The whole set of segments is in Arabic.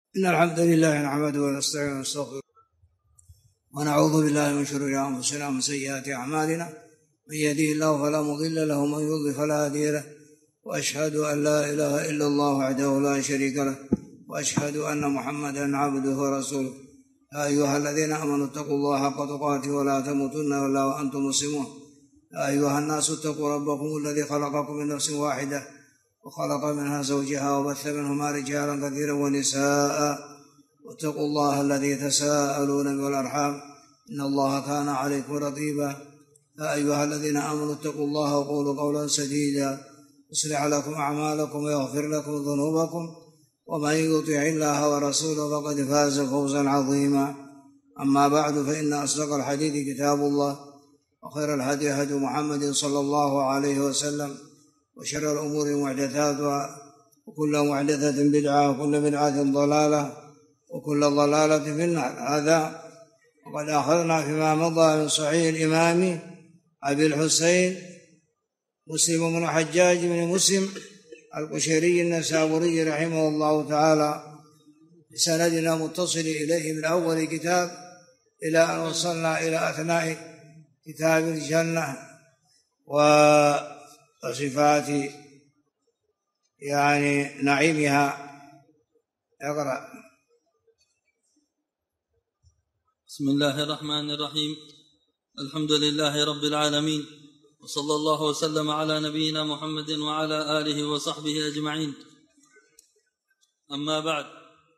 إن الحمد لله نحمده ونستعينه ونستغفره ونعوذ بالله من شرور أنفسنا ومن سيئات أعمالنا، من يهده الله فلا مضل له ومن يضلل فلا هادي له، وأشهد أن لا إله إلا الله وحده لا شريك له، وأشهد أن محمدا عبده ورسوله. يا أيها الذين آمنوا اتقوا الله حق تقاته ولا تموتن إلا وأنتم مسلمون. يا أيها الناس اتقوا ربكم الذي خلقكم من نفس واحدة وخلق منها زوجها وبث منهما رجالا كثيرا ونساء، واتقوا الله الذي تساءلون به والأرحام إن الله كان عليكم رقيبا. يا أيها الذين آمنوا اتقوا الله وقولوا قولا سديدا يصلح لكم أعمالكم ويغفر لكم ذنوبكم، ومن يطع الله ورسوله فقد فاز فوزا عظيما. أما بعد، فإن أصدق الحديث كتاب الله، وخير الهدي هدي محمد صلى الله عليه وسلم، وشر الأمور محدثاتها، وكل محدثة بدعة، وكل بدعة ضلالة، وكل ضلالة في النار. هذا وقد أخذنا فيما مضى من صحيح الإمام أبي الحسين مسلم بن الحجاج بن مسلم القشيري النسابوري رحمه الله تعالى بسندنا متصل إليه من أول كتاب إلى أن وصلنا إلى أثناء كتاب الجنة وصفات نعيمها. اقرأ. بسم الله الرحمن الرحيم. الحمد لله رب العالمين، وصلى الله وسلم على نبينا محمد وعلى آله وصحبه أجمعين. أما بعد،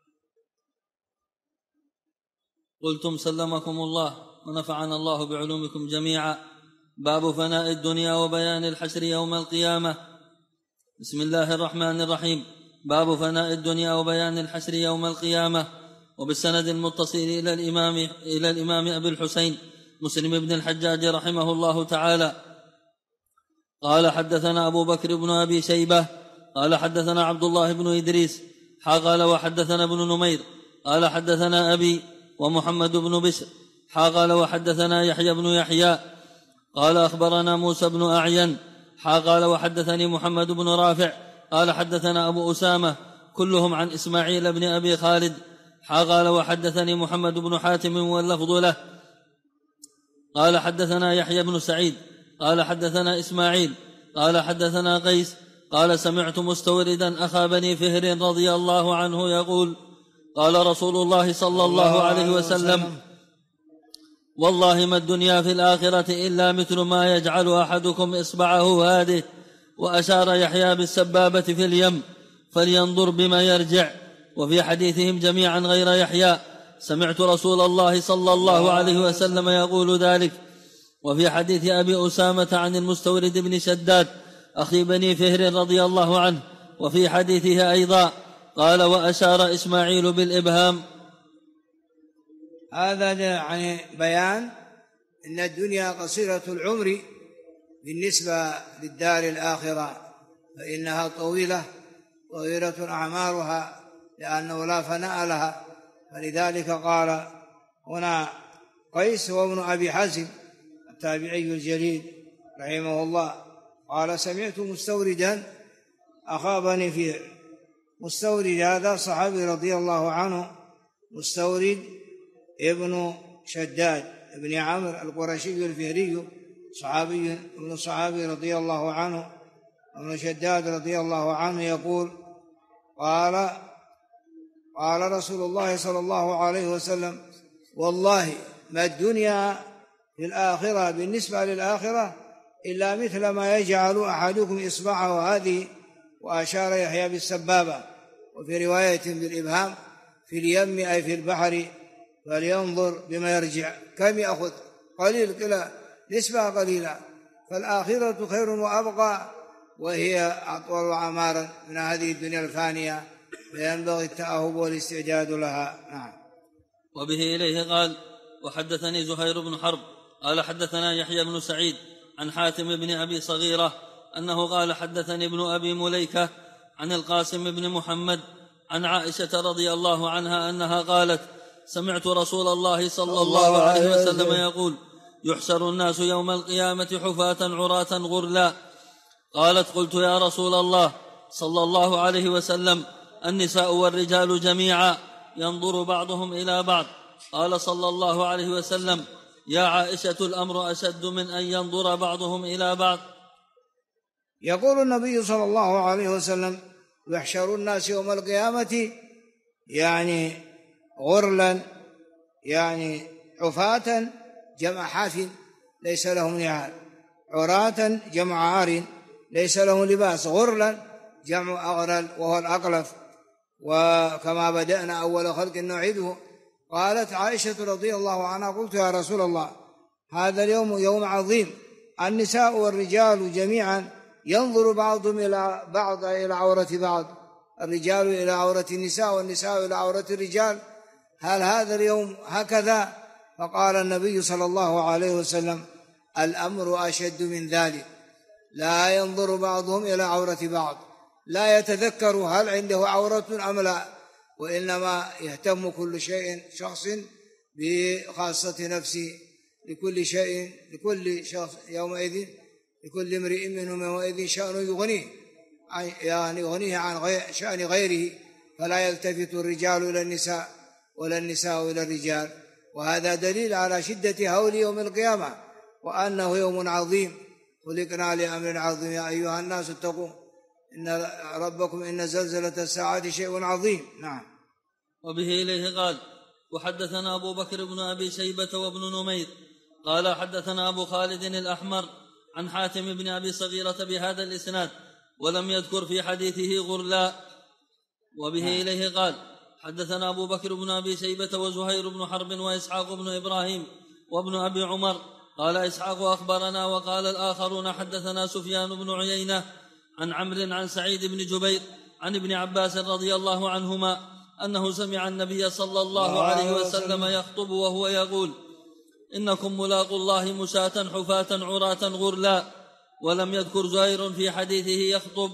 قلتم سلمكم الله ونفعنا الله بعلومكم جميعا. باب فناء الدنيا وبيان الحشر يوم القيامة. بسم الله الرحمن الرحيم. باب فناء الدنيا وبيان الحشر يوم القيامة. وبالسند المتصل إلى الإمام أبي الحسين مسلم بن الحجاج رحمه الله تعالى قال: حدثنا أبو بكر بن أبي شيبة قال حدثنا عبد الله بن إدريس قال وحدثنا ابن نمير قال حدثنا أبي ومحمد بن بشر قال وحدثنا يحيى بن يحيى قال أخبرنا موسى بن أعين قال وحدثني محمد بن رافع قال حدثنا أبو أسامة كلهم عن إسماعيل بن أبي خالد قال وحدثني محمد بن حاتم واللفظ له قال حدثنا يحيى بن سعيد قال حدثنا إسماعيل قال حدثنا قيس قال سمعت مستوردا أخا بني فهر رضي الله عنه يقول: قال رسول الله صلى الله عليه وسلم: والله ما الدنيا في الآخرة إلا مثل ما يجعل أحدكم إصبعه هذه. وأشار يحيى بالسبابة في اليم، فلينظر بما يرجع. وفي حديثهم جميعا غير يحيى سمعت رسول الله صلى الله عليه وسلم يقول ذلك. وفي حديث أبي أسامة عن المستورد بن شداد أخي بني فهر رضي الله عنه، وفي حديثه أيضا قال: وأشار إسماعيل بالإبهام. هذا بيان أن الدنيا قصيرة العمر بالنسبة للدار الآخرة، فإنها طويلة أعمارها، لأنه لا فناء لها. فلذلك قال هنا قيس وابن أبي حازم التابعي الجليل رحمه الله قال: سمعت مستوردا أخا بني فهر. مستورد هذا صحابي رضي الله عنه، مستورد ابن شداد ابن عمرو القرشي الفهري، صحابي رضي الله عنه، ابن شداد رضي الله عنه يقول: قال رسول الله صلى الله عليه وسلم: والله ما الدنيا في الآخرة بالنسبة للآخرة إلا مثل ما يجعل أحدكم إصبعه هذه. وأشار يحيى بالسبابة، وفي رواية بالإبهام في اليم أي في البحر، فلينظر بما يرجع. كم يأخذ؟ قليل، كلا نسبة قليلة. فالآخرة خير وأبقى، وهي أطول عمارا من هذه الدنيا الفانية، فينبغي التأهب والاستعداد لها. نعم. وبه إليه قال: وحدثني زهير بن حرب قال حدثنا يحيى بن سعيد عن حاتم بن أبي صغيرة أنه قال: حدثني ابن أبي مليكة عن القاسم بن محمد عن عائشة رضي الله عنها أنها قالت: سمعت رسول الله صلى الله عليه وسلم يقول: يحشر الناس يوم القيامة حفاة عراة غرلا. قالت: قلت يا رسول الله صلى الله عليه وسلم: النساء والرجال جميعا؟ ينظر بعضهم إلى بعض. قال صلى الله عليه وسلم: يا عائشة الأمر أشد من أن ينظر بعضهم إلى بعض. يقول النبي صلى الله عليه وسلم: يحشر الناس يوم القيامة يعني غرلا، يعني عفاة جمع حاف ليس لهم نعال، عراة جمع عار ليس لهم لباس، غرلا جمع أغرل وهو الأقلف، وكما بدأنا أول خلق نعيده. قالت عائشة رضي الله عنها: قلت يا رسول الله هذا اليوم يوم عظيم، النساء والرجال جميعا ينظر بعضهم إلى بعض إلى عورة بعض، الرجال إلى عورة النساء والنساء إلى عورة الرجال، هل هذا اليوم هكذا؟ فقال النبي صلى الله عليه وسلم: الأمر أشد من ذلك، لا ينظر بعضهم إلى عورة بعض، لا يتذكر هل عنده عورة أم لا، وإنما يهتم كل شخص بخاصة نفسه، لكل شيء لكل شخص يومئذ لكل امرئ منهم يومئذ شأن يغنيه، يعني يغنيه عن شأن غيره، فلا يلتفت الرجال إلى النساء ولا النساء إلى الرجال. وهذا دليل على شدة هول يوم القيامة، وأنه يوم عظيم، خلقنا لأمر عظيم. يا أيها الناس اتقوا إن ربكم إن زلزلة الساعة شيء عظيم. نعم. وبه إليه قال: وحدثنا أبو بكر بن أبي شيبة وابن نمير قال حدثنا أبو خالد الأحمر عن حاتم بن أبي صغيرة بهذا الإسناد، ولم يذكر في حديثه غرلا. وبه إليه قال: حدثنا أبو بكر بن أبي شيبة وزهير بن حرب وإسحاق بن إبراهيم وابن أبي عمر. قال إسحاق: أخبرنا. وقال الآخرون: حدثنا سفيان بن عيينة عن عمرو عن سعيد بن جبير عن ابن عباس رضي الله عنهما أنه سمع النبي صلى الله عليه وسلم يخطب وهو يقول: إنكم ملاقوا الله مشاة حفاة عراة غرلا. ولم يذكر زهير في حديثه يخطب.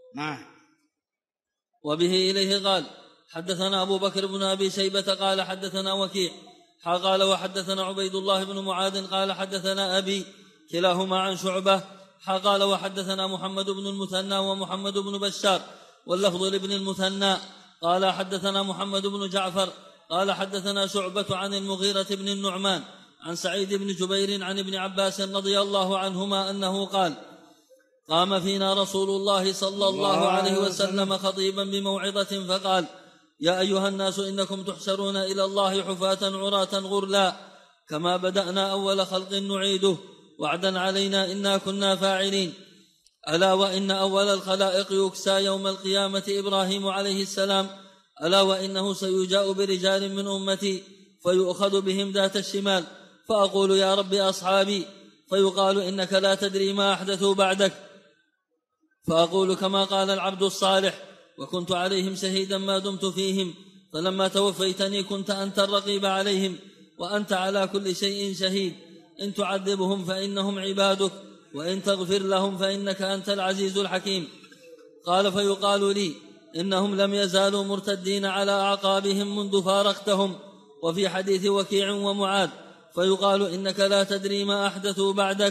وبه إليه قال: حدثنا أبو بكر بن أبي شيبة قال حدثنا وكيع قال وحدثنا عبيد الله بن معاذ قال حدثنا أبي كلاهما عن شعبة قال وحدثنا محمد بن المثنى ومحمد بن بشار واللفظ لابن المثنى قال حدثنا محمد بن جعفر قال حدثنا شعبة عن المغيرة بن النعمان عن سعيد بن جبير عن ابن عباس رضي الله عنهما أنه قال: قام فينا رسول الله صلى الله عليه وسلم خطيبا بموعظة فقال: يا أيها الناس إنكم تحشرون إلى الله حفاة عراة غرلا، كما بدأنا أول خلق نعيده، وعدا علينا إنا كنا فاعلين. ألا وإن أول الخلائق يكسى يوم القيامة إبراهيم عليه السلام، ألا وإنه سيجاء برجال من أمتي فيؤخذ بهم ذات الشمال، فأقول: يا رب أصحابي، فيقال: إنك لا تدري ما أحدثوا بعدك، فأقول كما قال العبد الصالح: وكنت عليهم شهيدا ما دمت فيهم، فلما توفيتني كنت أنت الرقيب عليهم، وأنت على كل شيء شهيد، إن تعذبهم فإنهم عبادك، وإن تغفر لهم فإنك أنت العزيز الحكيم. قال: فيقال لي: إنهم لم يزالوا مرتدين على أعقابهم منذ فارقتهم. وفي حديث وكيع ومعاذ فيقال: إنك لا تدري ما أحدثوا بعدك.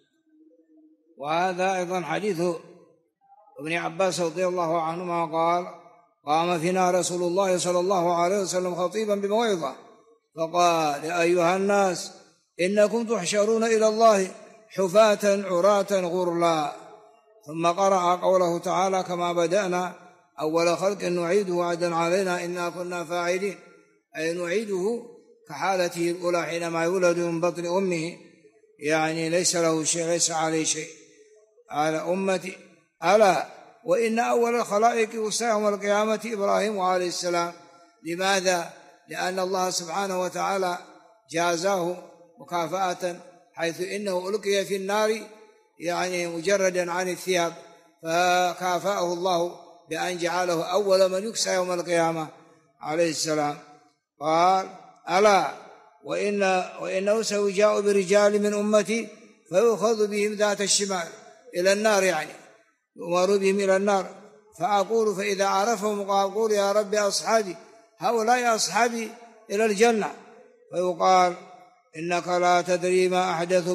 وهذا أيضا حديث ابن عباس رضي الله عنهما قال: قام فينا رسول الله صلى الله عليه وسلم خطيبا بموعظة فقال: يا أيها الناس إنكم تحشرون إلى الله حفاة عراة غرلا، ثم قرأ قوله تعالى: كما بدأنا أول خلق نعيده وعدا علينا إنا كنا فاعلين، أي نعيده كحالته الأولى حينما يولد من بطن أمه، يعني ليس له شيء، ليس عليه شيء على أمتي. ألا وإن أول الخلائق يكسى يوم القيامة إبراهيم عليه السلام. لماذا؟ لأن الله سبحانه وتعالى جازاه مكافأة، حيث إنه ألقي في النار يعني مجردا عن الثياب، فكافأه الله بأن جعله أول من يكسى يوم القيامة عليه السلام. قال: ألا وإنه سيجاء برجال من أمتي فيؤخذ بهم ذات الشمال إلى النار، يعني يؤمر بهم إلى النار، فأقول فإذا عرفهم أقول: يا رب أصحابي، هؤلاء أصحابي إلى الجنة. فيقال: إنك لا تدري ما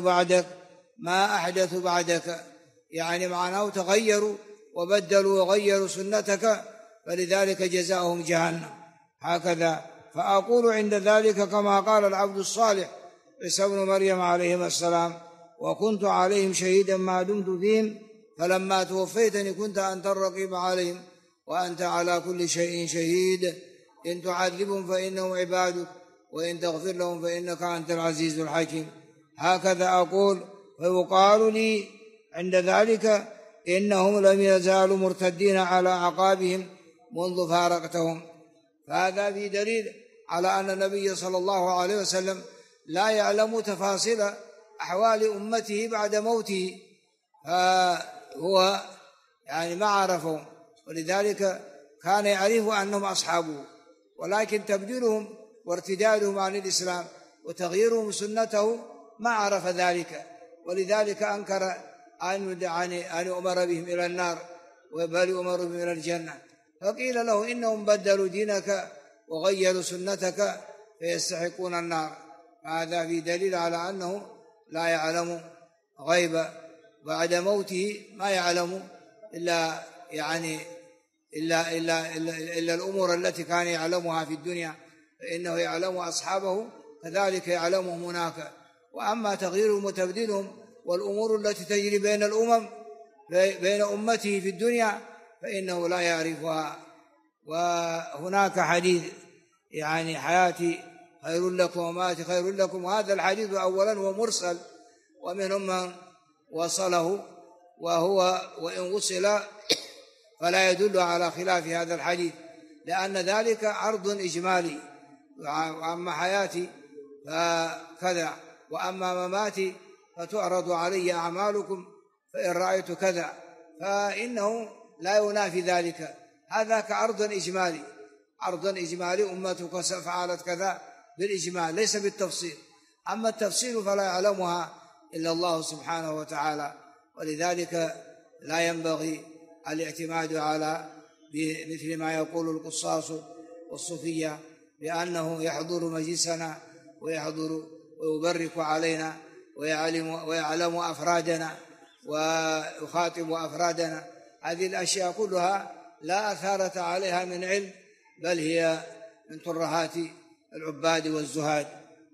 أحدث بعدك، يعني معناه تغيروا وبدلوا وغيروا سنتك، فلذلك جزاؤهم جهنم. هكذا. فأقول عند ذلك كما قال العبد الصالح عيسى بن مريم عليهما السلام: وكنت عليهم شهيدا ما دمت فيهم فلما توفيتني كنت أنت الرقيب عليهم وأنت على كل شيء شهيد إن تعذبهم فإنهم عبادك وإن تغفر لهم فإنك أنت العزيز الحكيم. هكذا أقول. فيقال لي عند ذلك: إنهم لم يزالوا مرتدين على أعقابهم منذ فارقتهم. فهذا في دليل على أن النبي صلى الله عليه وسلم لا يعلم تفاصيل أحوال أمته بعد موته، فهو ما عرفهم، ولذلك كان يعرف أنهم أصحابه، ولكن تبديلهم وارتدادهم عن الإسلام وتغييرهم سنته ما عرف ذلك، ولذلك أنكر أن يؤمر بهم إلى النار بل يؤمر بهم إلى الجنة. فقيل له: إنهم بدلوا دينك وغيروا سنتك فيستحقون النار. هذا في دليل على أنه لا يعلم غيب بعد موته، ما يعلم إلا الأمور التي كان يعلمها في الدنيا، فإنه يعلم أصحابه كذلك يعلمهم هناك. وأما تغييرهم وتبديلهم والأمور التي تجري بين الأمم بين أمته في الدنيا فإنه لا يعرفها. وهناك حديث حياتي خير لكم ومماتي خير لكم، وهذا الحديث أولا هو مرسل، ومنهم من وصله، وهو وإن وصل فلا يدل على خلاف هذا الحديث، لأن ذلك عرض إجمالي: وأما حياتي فكذا، وأما مماتي فتعرض علي أعمالكم فإن رأيت كذا، فإنه لا ينافي ذلك. هذا كعرض إجمالي، عرض إجمالي: أمتك فعلت كذا بالإجمال ليس بالتفصيل. أما التفصيل فلا يعلمها إلا الله سبحانه وتعالى، ولذلك لا ينبغي الاعتماد على مثل ما يقول القصاص والصوفية بأنه يحضر مجلسنا ويحضر ويبرك علينا ويعلم أفرادنا ويخاطب أفرادنا. هذه الأشياء كلها لا أثارة عليها من علم، بل هي من ترهات العباد والزهاد.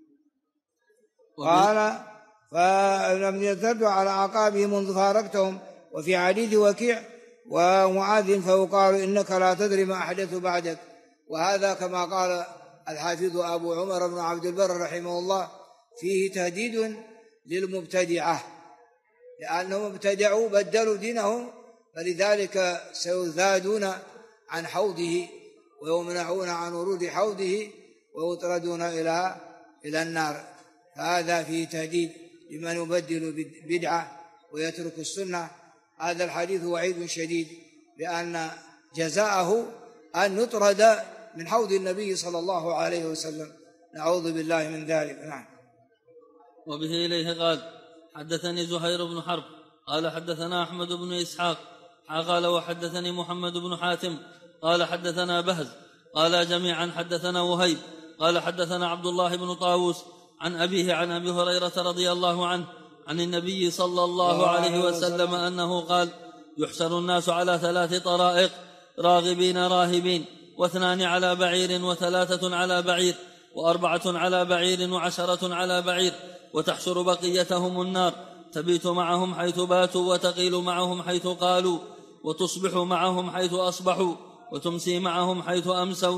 قال: فلم يرتدوا على أعقابهم منذ فارقتهم. وفي حديث وكيع ومعاذ فيقال: إنك لا تدري ما أحدث بعدك. وهذا كما قال الحافظ أبو عمر بن عبد البر رحمه الله فيه تهديد للمبتدعة، لأنهم ابتدعوا بدلوا دينهم، فلذلك سيزادون عن حوضه ويمنعون عن ورود حوضه ويطردون إلى النار. فهذا فيه تهديد لمن يبدل بدعة ويترك السنة. هذا الحديث وعيد شديد بأن جزاءه أن يطرد من حوض النبي صلى الله عليه وسلم، نعوذ بالله من ذلك. نعم. وبه إليه قال: حدثني زهير بن حرب قال حدثنا أحمد بن إسحاق قال وحدثني محمد بن حاتم قال حدثنا بهز قال جميعا حدثنا وهيب قال حدثنا عبد الله بن طاووس عن أبيه عن أبي هريرة رضي الله عنه عن النبي صلى الله عليه وسلم أنه قال: يحشر الناس على 3 طرائق: راغبين راهبين، 2 على بعير، 3 على بعير، 4 على بعير، 10 على بعير، وتحشر بقيتهم النار، تبيت معهم حيث باتوا وتقيل معهم حيث قالوا، وتصبح معهم حيث أصبحوا، وتمسي معهم حيث أمسوا.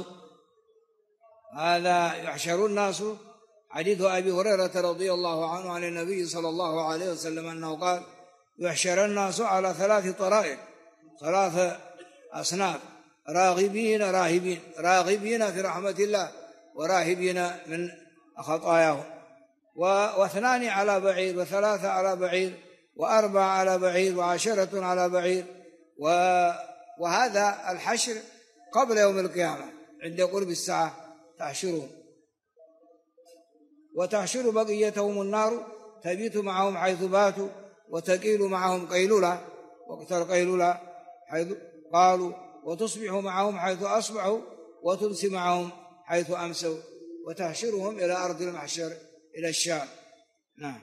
هذا يحشر الناس، حديث أبي هريرة رضي الله عنه عن النبي صلى الله عليه وسلم أنه قال: يحشر الناس على 3 طرائق، 3 أصناف: راغبين راهبين، راغبين في رحمة الله وراهبين من خطاياهم، 2 على بعير، 3 على بعير، 4 على بعير، 10 على بعير. وهذا الحشر قبل يوم القيامة عند قرب الساعة تحشرهم، وتحشر بقيتهم النار، تبيت معهم حيث باتوا وتقيل معهم قيلولة وقت القيلولة حيث قالوا، وتصبح معهم حيث أصبحوا، وتمسي معهم حيث أمسوا، وتحشرهم إلى أرض المحشر إلى الشام. نعم.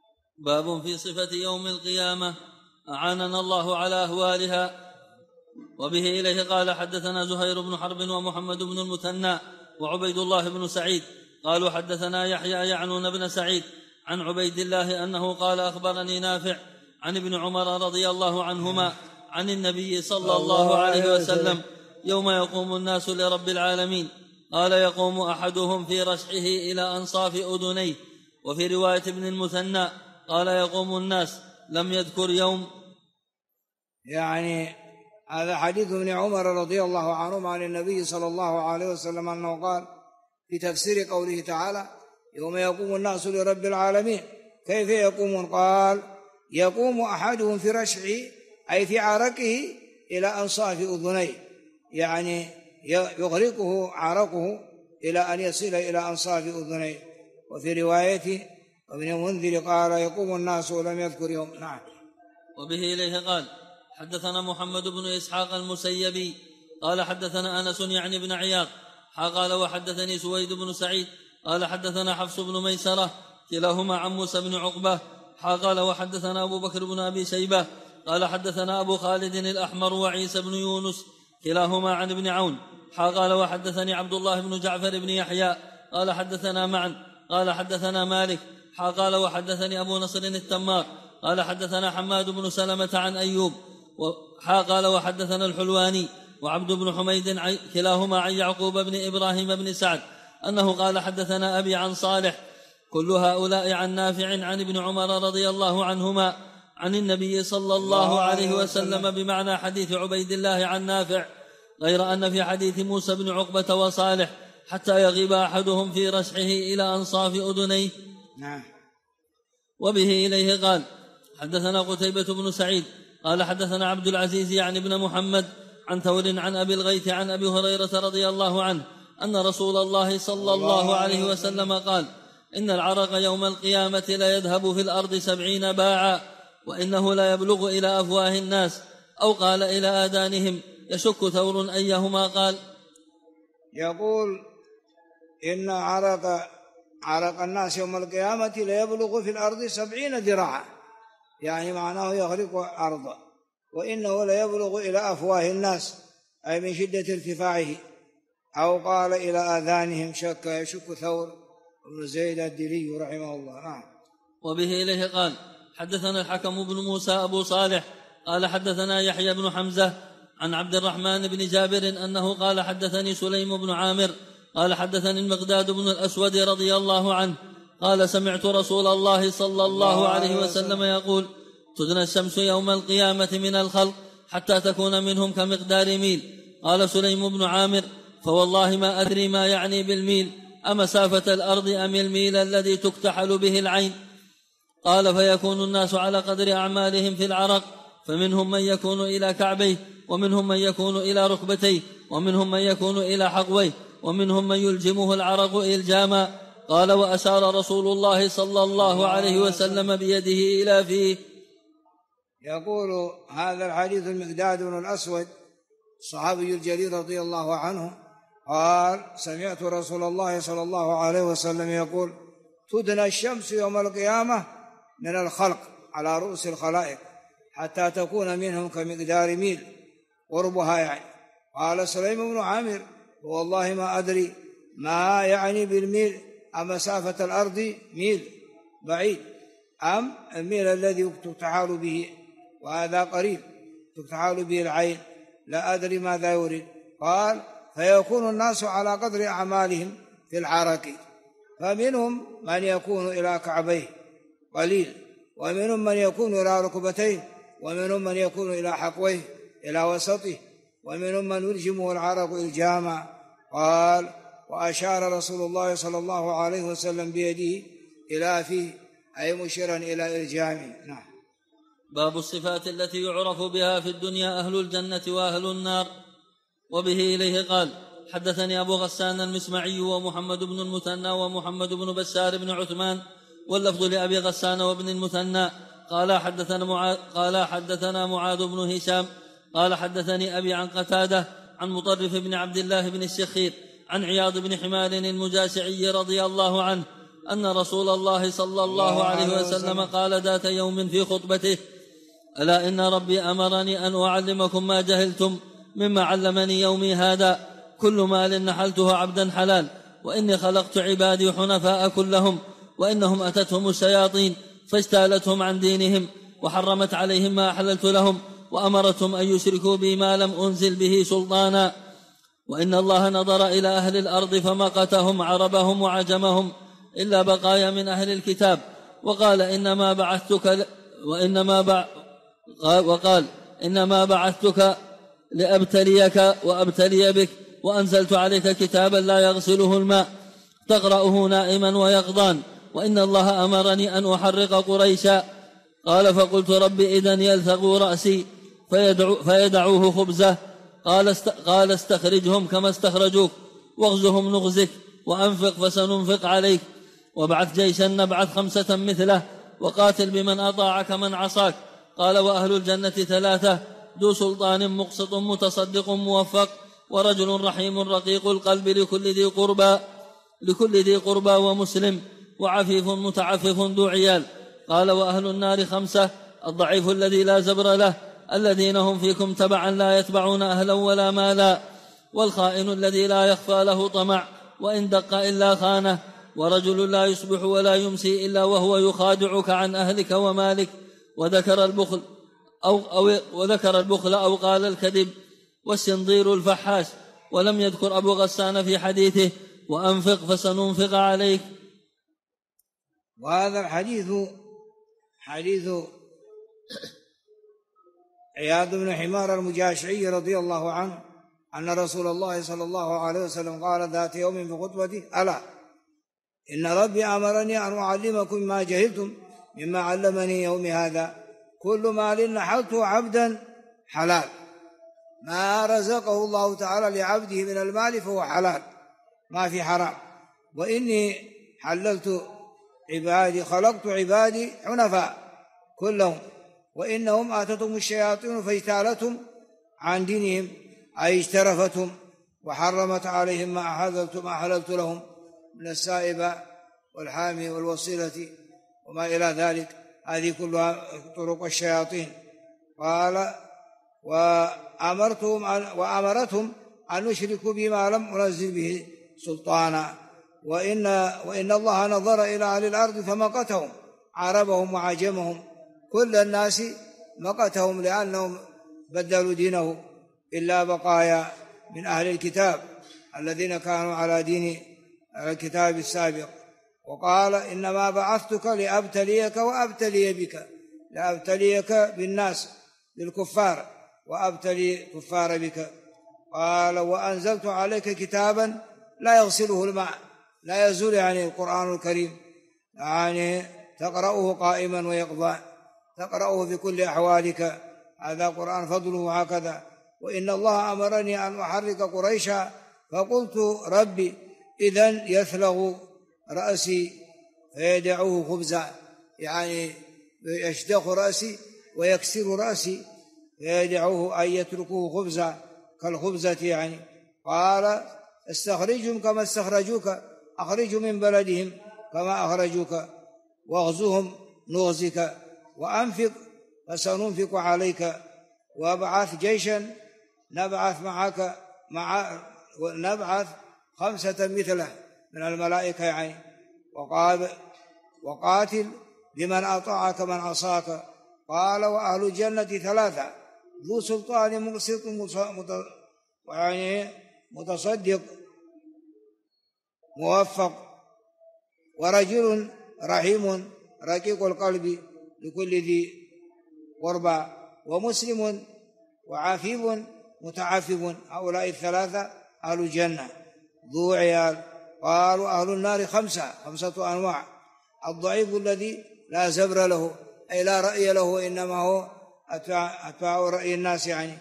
باب في صفة يوم القيامة، أعاننا الله على أهوالها. وبه إليه قال حدثنا زهير بن حرب ومحمد بن المثنى وعبيد الله بن سعيد قالوا حدثنا يحيى يعنون بن سعيد عن عبيد الله أنه قال أخبرني نافع عن ابن عمر رضي الله عنهما عن النبي صلى الله عليه وسلم يوم يقوم الناس لرب العالمين قال يقوم أحدهم في رشحه إلى أنصاف أذنيه. وفي رواية ابن المثنى قال يقوم الناس، لم يذكر يوم. يعني هذا حديث ابن عمر رضي الله عنهما عن النبي صلى الله عليه وسلم أنه قال في تفسير قوله تعالى يوم يقوم الناس لرب العالمين كيف يقومون؟ قال يقوم أحدهم في رشحه أي في عرقه إلى أنصاف أذنيه، يعني يغرقه عرقه إلى أن يصل إلى أنصاف أذنيه. وفي رواية ابن المنذر قال يقوم الناس ولم يذكر يوم. نعم. وبه إليه قال حدثنا محمد بن إسحاق المسيبي قال حدثنا أنس يعني بن عياض قال وحدثني سويد بن سعيد قال حدثنا حفص بن ميسرة كلاهما عن موسى بن عقبة قال وحدثنا أبو بكر بن أبي شيبة قال حدثنا أبو خالد الأحمر وعيسى بن يونس كلاهما عن ابن عون قال وحدثني عبد الله بن جعفر بن يحيى قال حدثنا معا قال حدثنا مالك قال وحدثني أبو نصر التمار قال حدثنا حماد بن سلمة عن أيوب قال وحدثنا الحلواني وعبد بن حميد كلاهما عن يعقوب بن إبراهيم بن سعد أنه قال حدثنا أبي عن صالح كل هؤلاء عن نافع عن ابن عمر رضي الله عنهما عن النبي صلى الله عليه وسلم بمعنى حديث عبيد الله عن نافع، غير أن في حديث موسى بن عقبة وصالح حتى يغيب أحدهم في رشحه إلى أنصاف أذنيه. نعم. وبه إليه قال حدثنا قتيبة بن سعيد قال حدثنا عبد العزيز يعني بن محمد عن ثور عن أبي الغيث عن أبي هريرة رضي الله عنه أن رسول الله صلى الله عليه وسلم قال إن العرق يوم القيامة لا يذهب في الأرض 70 باعا وإنه لا يبلغ إلى أفواه الناس أو قال إلى آذانهم يشك ثور أيهما قال. يقول إن عرق الناس يوم القيامة لا يبلغ في الأرض 70 ذراعا، يعني معناه يغرق أرضا، وإنه لا يبلغ إلى أفواه الناس أي من شدة ارتفاعه، أو قال إلى آذانهم يشك ثور بن زيد الدلي رحمه الله. نعم. وبه إليه قال حدثنا الحكم بن موسى أبو صالح قال حدثنا يحيى بن حمزة عن عبد الرحمن بن جابر أنه قال حدثني سليم بن عامر قال حدثني المقداد بن الأسود رضي الله عنه قال سمعت رسول الله صلى الله عليه وسلم يقول تدنى الشمس يوم القيامة من الخلق حتى تكون منهم كمقدار ميل. قال سليم بن عامر فوالله ما أدري ما يعني بالميل، أمسافة الأرض أم الميل الذي تكتحل به العين؟ قال فيكون الناس على قدر أعمالهم في العرق، فمنهم من يكون إلى كعبيه، ومنهم من يكون إلى ركبتيه، ومنهم من يكون إلى حقويه، ومنهم من يلجمه العرق إلجاما. قال وأشار رسول الله صلى الله عليه وسلم بيده إلى فيه. يقول هذا الحديث المقداد بن الأسود الصحابي الجليل رضي الله عنه قال سمعت رسول الله صلى الله عليه وسلم يقول تدنى الشمس يوم القيامة من الخلق على رؤوس الخلائق حتى تكون منهم كمقدار ميل قربها يعني. قال سليم بن عامر والله ما أدري ما يعني بالميل، أمسافة الأرض ميل بعيد أم الميل الذي تكتحال به، وهذا قريب تكتحال به العين، لا أدري ماذا يريد. قال فيكون الناس على قدر أعمالهم في العرق، فمنهم من يكون إلى كعبيه قليل، ومنهم من يكون إلى ركبتيه، ومنهم من يكون إلى حقويه إلى وسطه، ومنهم من يلجمه العرق إلجاما. قال وأشار رسول الله صلى الله عليه وسلم بيده إلى فيه أي مشيرا إلى إلجامه. نعم. باب الصفات التي يعرف بها في الدنيا أهل الجنة وأهل النار. وبه إليه قال حدثني أبو غسان المسمعي ومحمد بن المثنى ومحمد بن بشار بن عثمان، واللفظ لأبي غسان وابن المثنى قال حدثنا معاذ بن هشام قال حدثني أبي عن قتادة عن مطرف بن عبد الله بن الشخير عن عياض بن حمار المجاشعي رضي الله عنه أن رسول الله صلى الله عليه وسلم قال ذات يوم في خطبته ألا إن ربي أمرني أن أعلمكم ما جهلتم، مما علمني يومي هذا: كل مال نحلته عبدا حلال، وإني خلقت عبادي حنفاء كلهم، وإنهم أتتهم الشياطين فاجتالتهم عن دينهم وحرمت عليهم ما أحللت لهم، وأمرتهم أن يشركوا بي ما لم أنزل به سلطانا. وإن الله نظر إلى أهل الأرض فمقتهم عربهم وعجمهم إلا بقايا من أهل الكتاب، وقال إنما بعثتك لأبتليك وأبتلي بك، وأنزلت عليك كتابا لا يغسله الماء تقرأه نائما ويقظان، وإن الله أمرني أن أحرق قريشا. قال: فقلت: رب إذن يلثغوا رأسي فيدعوه خبزه. قال: استخرجهم كما استخرجوك، واغزهم نغزك، وأنفق فسننفق عليك، وابعث جيشا نبعث 5 مثله، وقاتل بمن أطاعك من عصاك. قال: وأهل الجنة 3: ذو سلطان مقسط متصدق موفق، ورجل رحيم رقيق القلب لكل ذي قربى ومسلم، وعفيف متعفف ذو عيال. قال: وأهل النار 5: الضعيف الذي لا زبر له، الذين هم فيكم تبعا لا يتبعون أهلا ولا مالا، والخائن الذي لا يخفى له طمع، وإن دق إلا خانه، ورجل لا يصبح ولا يمسي إلا وهو يخادعك عن أهلك ومالك، وذكر البخل أو قال الكذب، والسنضير الفحاش. ولم يذكر أبو غسان في حديثه: وأنفق فسننفق عليك. وهذا الحديث حديث عياض بن حمار المجاشعي رضي الله عنه أن رسول الله صلى الله عليه وسلم قال ذات يوم في خطبته: ألا إن ربي أمرني أن أعلمكم ما جهلتم مما علمني يوم هذا: كل مال نحلته عبدا حلال، ما رزقه الله تعالى لعبده من المال فهو حلال، ما في حرام. وإني خلقت عبادي حنفاء كلهم، وإنهم آتتهم الشياطين فاجتالتهم عن دينهم، أي اجترفتهم، وحرمت عليهم ما أحللت لهم من السائبة والحامي والوصيلة وما إلى ذلك، هذه كلها طرق الشياطين. قال: وأمرتهم أن يشركوا بما لم أنزل به سلطانا، وإن الله نظر إلى أهل الأرض فمقتهم عربهم وعجمهم، كل الناس مقتهم لأنهم بدلوا دينه، إلا بقايا من أهل الكتاب الذين كانوا على دين الكتاب السابق. وقال: إنما بعثتك لأبتليك وأبتلي بك، لأبتليك بالناس بالكفار وأبتلي كفار بك. قال: وأنزلت عليك كتابا لا يغسله الماء، لا يزول يعني القرآن الكريم، يعني تقرأه قائما ويقظا، تقرأه في كل أحوالك، هذا قرآن فضله هكذا. وإن الله أمرني أن أحرك قريشا، فقلت: ربي إذن يثلغ رأسي فيدعوه خبزا، يعني يشدخ رأسي ويكسر رأسي فيدعوه أن يتركوه خبزا كالخبزة يعني. قال: استخرجهم كما استخرجوك، أخرجهم من بلدهم كما أخرجوك، واغزهم نغزك، وأنفق فسننفق عليك، وابعث جيشا نبعث نبعث 5 مثله من الملائكة يعني، وقاتل بمن أطاعك من عصاك. قال: وأهل الجنة 3: ذو سلطان مقسط متصدق موفق، ورجل رحيم رقيق القلب لكل ذي قربى، ومسلم وعفيف متعفف. هؤلاء 3 أهل الجنة ذو عيال. قالوا: أهل النار 5 أنواع: الضعيف الذي لا زبر له، أي لا رأي له، إنما هو أتباع رأي الناس يعني،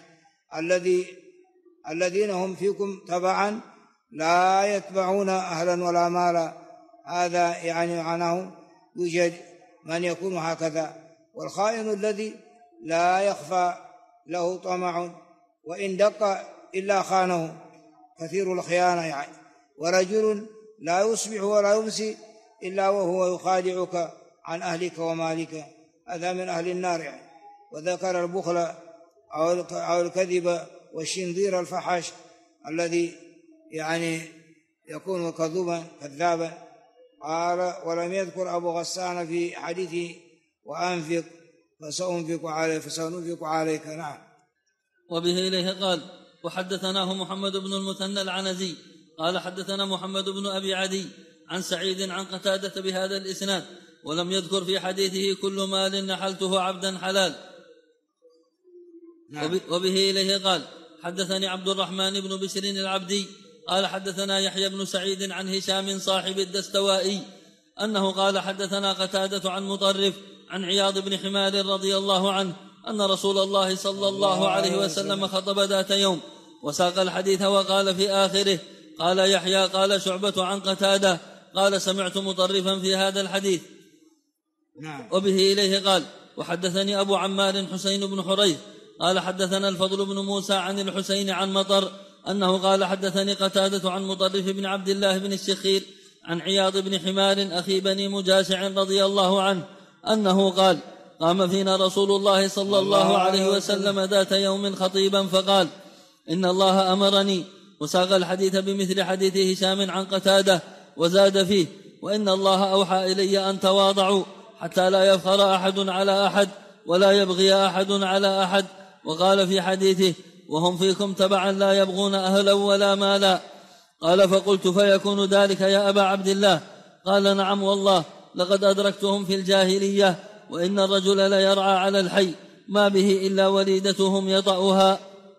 الذين هم فيكم تبعا لا يتبعون أهلا ولا مالا، هذا يعني معناه يوجد من يكون هكذا. والخائن الذي لا يخفى له طمع، وإن دق إلا خانه، كثير الخيانة يعني. ورجل لا يصبح ولا يمسي إلا وهو يخادعك عن أهلك ومالك، هذا من أهل النار يعني. وذكر البخل أو الكذب والشنظير الفحش الذي يعني يكون كذوبا كذابا. قال ولم يذكر أبو غسان في حديثه وأنفق فسأنفق عليك. نعم. وبه إليه قال وحدثناه محمد بن المثنى العنزي قال حدثنا محمد بن أبي عدي عن سعيد عن قتادة بهذا الإسناد ولم يذكر في حديثه كل مال نحلته عبدا حلال. نعم. وبه إليه قال حدثني عبد الرحمن بن بشر العبدي قال حدثنا يحيى بن سعيد عن هشام صاحب الدستوائي أنه قال حدثنا قتادة عن مطرف عن عياض بن حمار رضي الله عنه أن رسول الله صلى الله عليه وسلم خطب ذات يوم وساق الحديث وقال في آخره قال يحيى قال شعبة عن قتادة قال سمعت مطرفا في هذا الحديث. نعم. وبه إليه قال وحدثني أبو عمار حسين بن حريث قال حدثنا الفضل بن موسى عن الحسين عن مطر أنه قال حدثني قتادة عن مطرف بن عبد الله بن الشخير عن عياض بن حمار أخي بني مجاشع رضي الله عنه أنه قال قام فينا رسول الله صلى الله عليه وسلم ذات يوم خطيبا فقال إن الله أمرني وساق الحديث بمثل حديث هشام عن قتادة وزاد فيه وإن الله أوحى إلي أن تواضعوا حتى لا يفخر أحد على أحد ولا يبغي أحد على أحد. وقال في حديثه وهم فيكم تبعا لا يبغون أهلا ولا مالا. قال فقلت فيكون ذلك يا أبا عبد الله؟ قال نعم والله لقد أدركتهم في الجاهلية وإن الرجل ليرعى على الحي ما به إلا وليدتهم يطأها.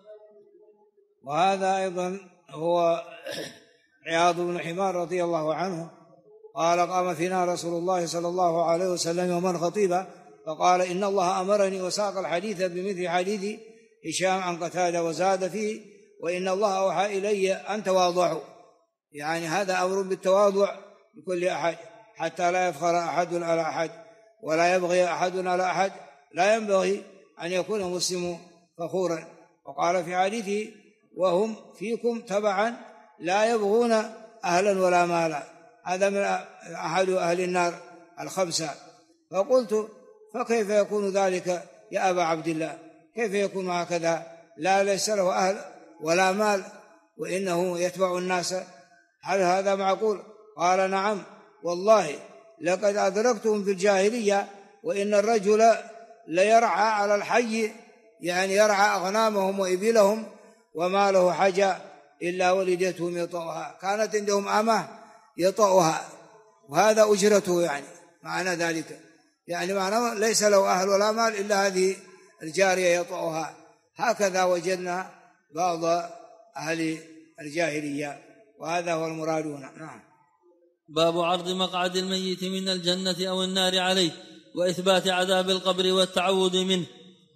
وهذا أيضا هو عياض بن حمار رضي الله عنه قال قام فينا رسول الله صلى الله عليه وسلم يوما خطيبا فقال إن الله أمرني وساق الحديث بمثل حديث هشام عن قتادة وزاد فيه وإن الله أوحى إلي أن تواضعوا. يعني هذا أمر بالتواضع لكل أحد حتى لا يفخر أحد على أحد ولا يبغي أحد على أحد. لا ينبغي أن يكون مسلم فخورا. وقال في حديثه وهم فيكم تبعا لا يبغون أهلا ولا مالا. هذا من أحد أهل النار الخمسة. فقلت فكيف يكون ذلك يا أبا عبد الله؟ كيف يكون هكذا؟ لا ليس له أهل ولا مال وإنه يتبع الناس، هل هذا معقول؟ قال نعم والله لقد أدركتهم في الجاهلية وإن الرجل ليرعى على الحي، يعني يرعى أغنامهم وإبلهم وما له حاجة إلا ولدتهم يطأها، كانت عندهم أمة يطأها وهذا أجرته، يعني معنى ذلك يعني معنى ليس له أهل ولا مال إلا هذه الجارية يطأها. هكذا وجدنا بعض أهل الجاهلية وهذا هو المراد هنا. نعم. باب عرض مقعد الميت من الجنة أو النار عليه وإثبات عذاب القبر والتعوذ منه.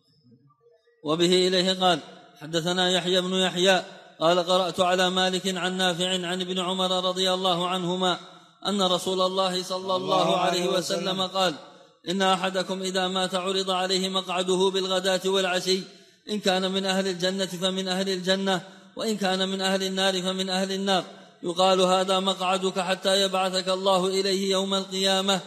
وبه إليه قال حدثنا يحيى بن يحيى قال قرأت على مالك عن نافع عن ابن عمر رضي الله عنهما أن رسول الله صلى الله عليه وسلم قال إن أحدكم إذا مات عرض عليه مقعده بالغداة والعشي، إن كان من أهل الجنة فمن أهل الجنة، وإن كان من أهل النار فمن أهل النار، يقال هذا مقعدك حتى يبعثك الله إليه يوم القيامة.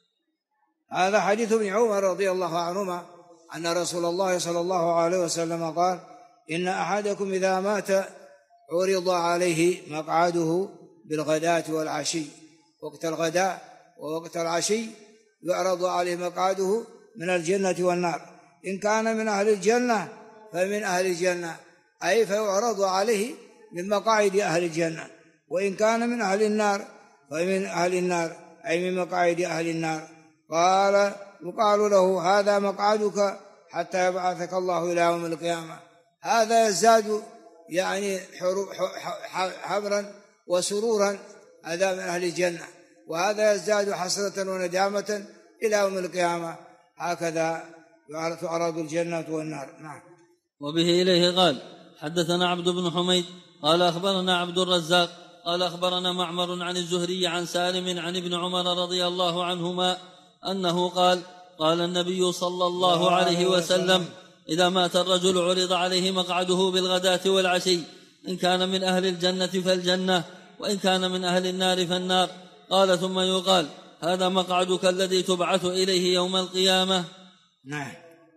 هذا حديث ابن عمر رضي الله عنهما أن رسول الله صلى الله عليه وسلم قال إن أحدكم إذا مات عرض عليه مقعده بالغداة والعشي، وقت الغداء ووقت العشي يعرض عليه مقعده من الجنة والنار، إن كان من أهل الجنة فمن أهل الجنة، أي فيعرض عليه من مقاعد أهل الجنة، وإن كان من أهل النار فمن أهل النار، أي من مقاعد أهل النار. قال يقال له هذا مقعدك حتى يبعثك الله إلى يوم القيامة. هذا يزداد يعني حبرا وسرورا، هذا من أهل الجنة، وهذا يزداد حسرة وندامة إلى يوم القيامة. هكذا تعرض الجنة والنار. نعم. وبه إليه قال حدثنا عبد بن حميد قال أخبرنا عبد الرزاق قال أخبرنا معمر عن الزهري عن سالم عن ابن عمر رضي الله عنهما أنه قال قال النبي صلى الله عليه وسلم إذا مات الرجل عرض عليه مقعده بالغداة والعشي، إن كان من أهل الجنة فالجنة، وإن كان من أهل النار فالنار. قال ثم يقال هذا مقعدك الذي تبعث إليه يوم القيامة. نعم.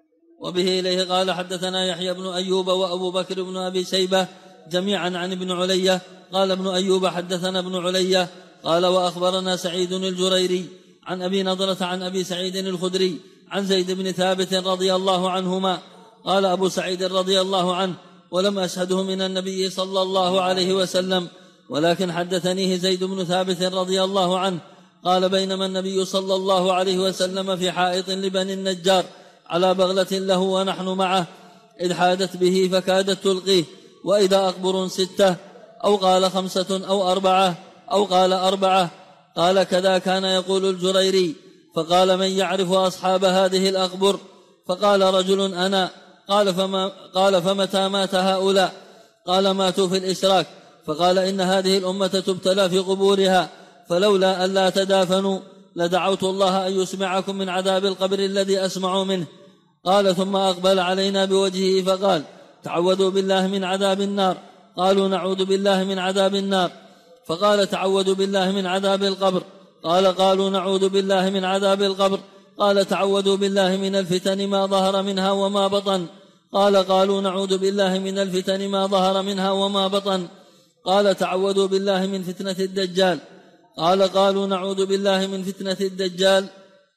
وبه إليه قال حدثنا يحيى بن أيوب وأبو بكر بن أبي شيبة جميعا عن ابن علية قال ابن أيوب حدثنا ابن علية قال وأخبرنا سعيد الجريري عن أبي نضرة عن أبي سعيد الخدري عن زيد بن ثابت رضي الله عنهما قال أبو سعيد رضي الله عنه ولم أشهده من النبي صلى الله عليه وسلم ولكن حدثنيه زيد بن ثابت رضي الله عنه قال بينما النبي صلى الله عليه وسلم في حائط لبني النجار على بغلة له ونحن معه إذ حادت به فكادت تلقيه وإذا أقبر 6 أو قال 5 أو 4 أو قال 4 قال كذا كان يقول الجريري فقال من يعرف أصحاب هذه الأقبر فقال رجل أنا قال فمتى مات هؤلاء قال ماتوا في الإشراك فقال إن هذه الأمة تبتلى في قبورها فلولا ألا تدافنوا لدعوت الله أن يسمعكم من عذاب القبر الذي أسمع منه قال ثم أقبل علينا بوجهه فقال تعوذوا بالله من عذاب النار قالوا نعوذ بالله من عذاب النار فقال تعوذوا بالله من عذاب القبر قالوا نعوذ بالله من عذاب القبر قال تعوذوا بالله من الفتن ما ظهر منها وما بطن قالوا نعوذ بالله من الفتن ما ظهر منها وما بطن قال تعوذوا بالله من فتنة الدجال قالوا نعوذ بالله من فتنة الدجال.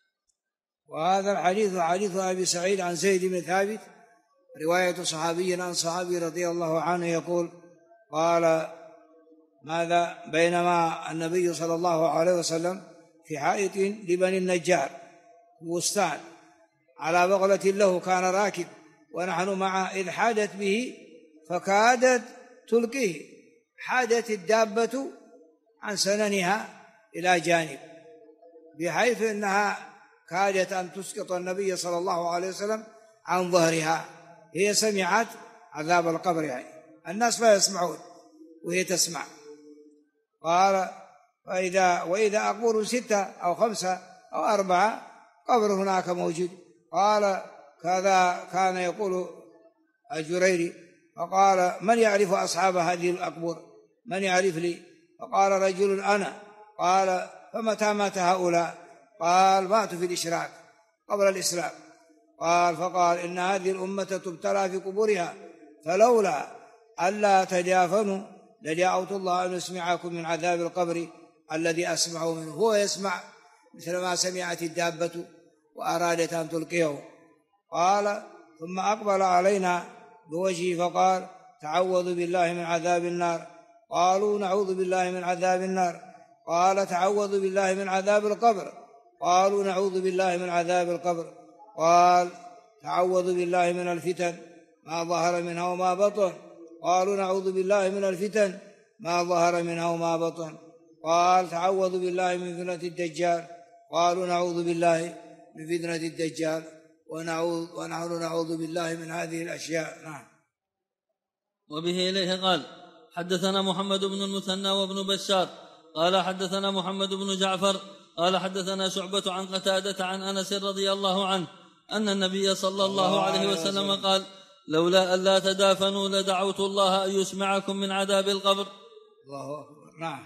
وهذا الحديث حديث أبي سعيد عن زيد بن ثابت رواية صحابي عن صحابي رضي الله عنه يقول قال ماذا بينما النبي صلى الله عليه وسلم في حائط لبني النجار بستان على بغلة له كان راكب ونحن معه إذ حادت به فكادت تلقيه حادت الدابة عن سننها إلى جانب بحيث إنها كادت أن تسقط النبي صلى الله عليه وسلم عن ظهرها. هي سمعت عذاب القبر يعني الناس لا يسمعون وهي تسمع. قال وإذا أقبر 6 أو 5 أو 4 قبر هناك موجود. قال كذا كان يقول الجريري فقال من يعرف أصحاب هذه الأقبور من يعرف لي فقال رجل أنا قال فمتى مات هؤلاء قال ماتوا في الإشراك قبل الإسلام فقال إن هذه الأمة تبتلى في قبورها فلولا ألا تدافنوا لدعوت الله أن يسمعكم من عذاب القبر الذي أسمع منه. هو يسمع مثل ما سمعت الدابة وأرادت أن تلقيه. قال ثم أقبل علينا بوجهه فقال تعوذوا بالله من عذاب النار قالوا نعوذ بالله من عذاب النار قال تعوذوا بالله من عذاب القبر قالوا نعوذ بالله من عذاب القبر قال تعوذوا بالله من الفتن ما ظهر منها وما بطن قالوا نعوذ بالله من الفتن ما ظهر منها وما بطن قال تعوذوا بالله من فتنة الدجال قالوا نعوذ بالله من فتنة الدجال ونحن نعوذ بالله من هذه الأشياء. نعم. وبه إليه قال حدثنا محمد بن المثنى وابن بشار قال حدثنا محمد بن جعفر قال حدثنا شعبة عن قتادة عن أنس رضي الله عنه أن النبي صلى الله عليه وسلم قال لولا ألا تدافنوا لدعوت الله أن يسمعكم من عذاب القبر. الله أكبر. نعم.